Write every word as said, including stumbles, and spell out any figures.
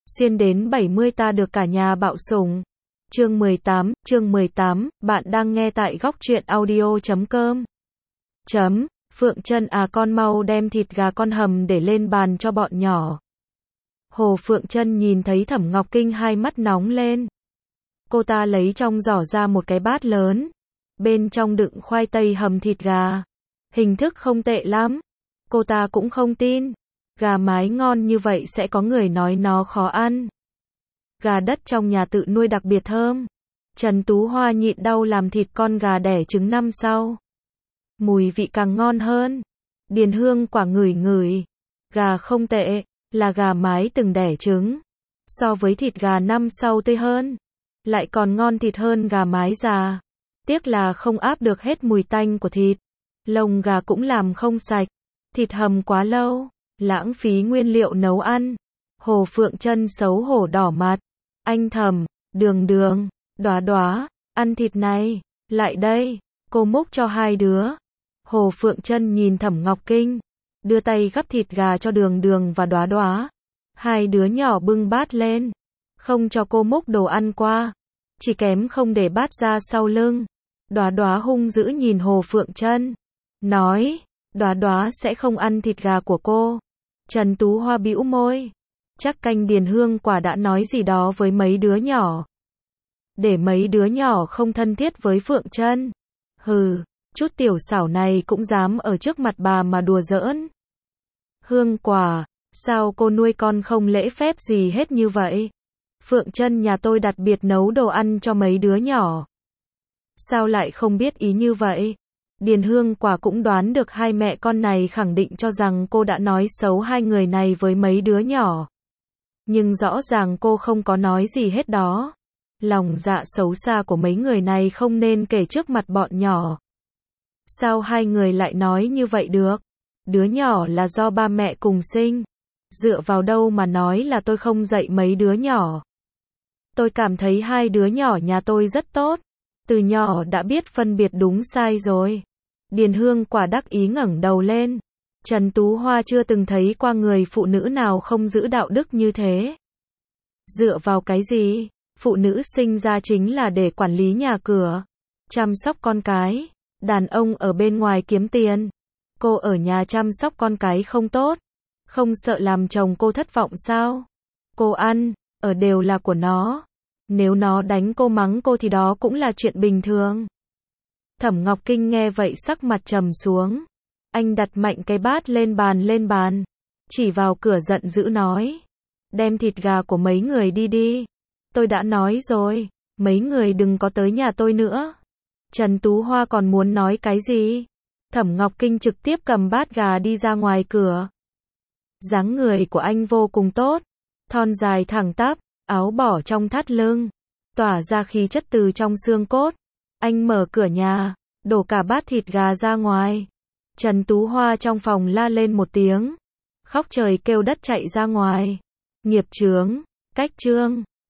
Xuyên đến bảy mươi ta được cả nhà bạo sủng. Chương mười tám, chương mười tám, bạn đang nghe tại góc truyện audio chấm com. Chấm, Phượng Trân à con mau đem thịt gà con hầm để lên bàn cho bọn nhỏ. Hồ Phượng Trân nhìn thấy Thẩm Ngọc Kinh hai mắt nóng lên. Cô ta lấy trong giỏ ra một cái bát lớn. Bên trong đựng khoai tây hầm thịt gà. Hình thức không tệ lắm. Cô ta cũng không tin. Gà mái ngon như vậy sẽ có người nói nó khó ăn. Gà đất trong nhà tự nuôi đặc biệt thơm. Trần Tú Hoa nhịn đau làm thịt con gà đẻ trứng năm sau. Mùi vị càng ngon hơn. Điền Hương quả ngửi ngửi. Gà không tệ, là gà mái từng đẻ trứng. So với thịt gà năm sau tươi hơn. Lại còn ngon thịt hơn gà mái già. Tiếc là không áp được hết mùi tanh của thịt. Lông gà cũng làm không sạch. Thịt hầm quá lâu, lãng phí nguyên liệu nấu ăn. Hồ Phượng Trân xấu hổ đỏ mặt. Anh Thẩm, Đường Đường, Đóa Đóa, ăn thịt này, lại đây, cô múc cho hai đứa. Hồ Phượng Trân nhìn Thẩm Ngọc Kinh, đưa tay gắp thịt gà cho Đường Đường và Đóa Đóa. Hai đứa nhỏ bưng bát lên, không cho cô múc đồ ăn qua, chỉ kém không để bát ra sau lưng. Đóa Đóa hung dữ nhìn Hồ Phượng Trân, nói, Đóa Đóa sẽ không ăn thịt gà của cô. Trần Tú Hoa bĩu môi. Chắc canh Điền Hương quả đã nói gì đó với mấy đứa nhỏ. Để mấy đứa nhỏ không thân thiết với Phượng Trân. Hừ, chút tiểu xảo này cũng dám ở trước mặt bà mà đùa giỡn. Hương quả, sao cô nuôi con không lễ phép gì hết như vậy? Phượng Trân nhà tôi đặc biệt nấu đồ ăn cho mấy đứa nhỏ. Sao lại không biết ý như vậy? Điền Hương quả cũng đoán được hai mẹ con này khẳng định cho rằng cô đã nói xấu hai người này với mấy đứa nhỏ. Nhưng rõ ràng cô không có nói gì hết đó. Lòng dạ xấu xa của mấy người này không nên kể trước mặt bọn nhỏ. Sao hai người lại nói như vậy được? Đứa nhỏ là do ba mẹ cùng sinh. Dựa vào đâu mà nói là tôi không dạy mấy đứa nhỏ? Tôi cảm thấy hai đứa nhỏ nhà tôi rất tốt. Từ nhỏ đã biết phân biệt đúng sai rồi. Điền Hương quả đắc ý ngẩng đầu lên. Trần Tú Hoa chưa từng thấy qua người phụ nữ nào không giữ đạo đức như thế. Dựa vào cái gì? Phụ nữ sinh ra chính là để quản lý nhà cửa, chăm sóc con cái. Đàn ông ở bên ngoài kiếm tiền. Cô ở nhà chăm sóc con cái không tốt. Không sợ làm chồng cô thất vọng sao? Cô ăn, ở đều là của nó. Nếu nó đánh cô mắng cô thì đó cũng là chuyện bình thường. Thẩm Ngọc Kinh nghe vậy sắc mặt trầm xuống. Anh đặt mạnh cái bát lên bàn lên bàn. Chỉ vào cửa giận dữ nói. Đem thịt gà của mấy người đi đi. Tôi đã nói rồi, mấy người đừng có tới nhà tôi nữa. Trần Tú Hoa còn muốn nói cái gì? Thẩm Ngọc Kinh trực tiếp cầm bát gà đi ra ngoài cửa. Dáng người của anh vô cùng tốt. Thon dài thẳng tắp, áo bỏ trong thắt lưng. Tỏa ra khí chất từ trong xương cốt. Anh mở cửa nhà, đổ cả bát thịt gà ra ngoài. Trần Tú Hoa trong phòng la lên một tiếng. Khóc trời kêu đất chạy ra ngoài. Nghiệp chướng, cách trương.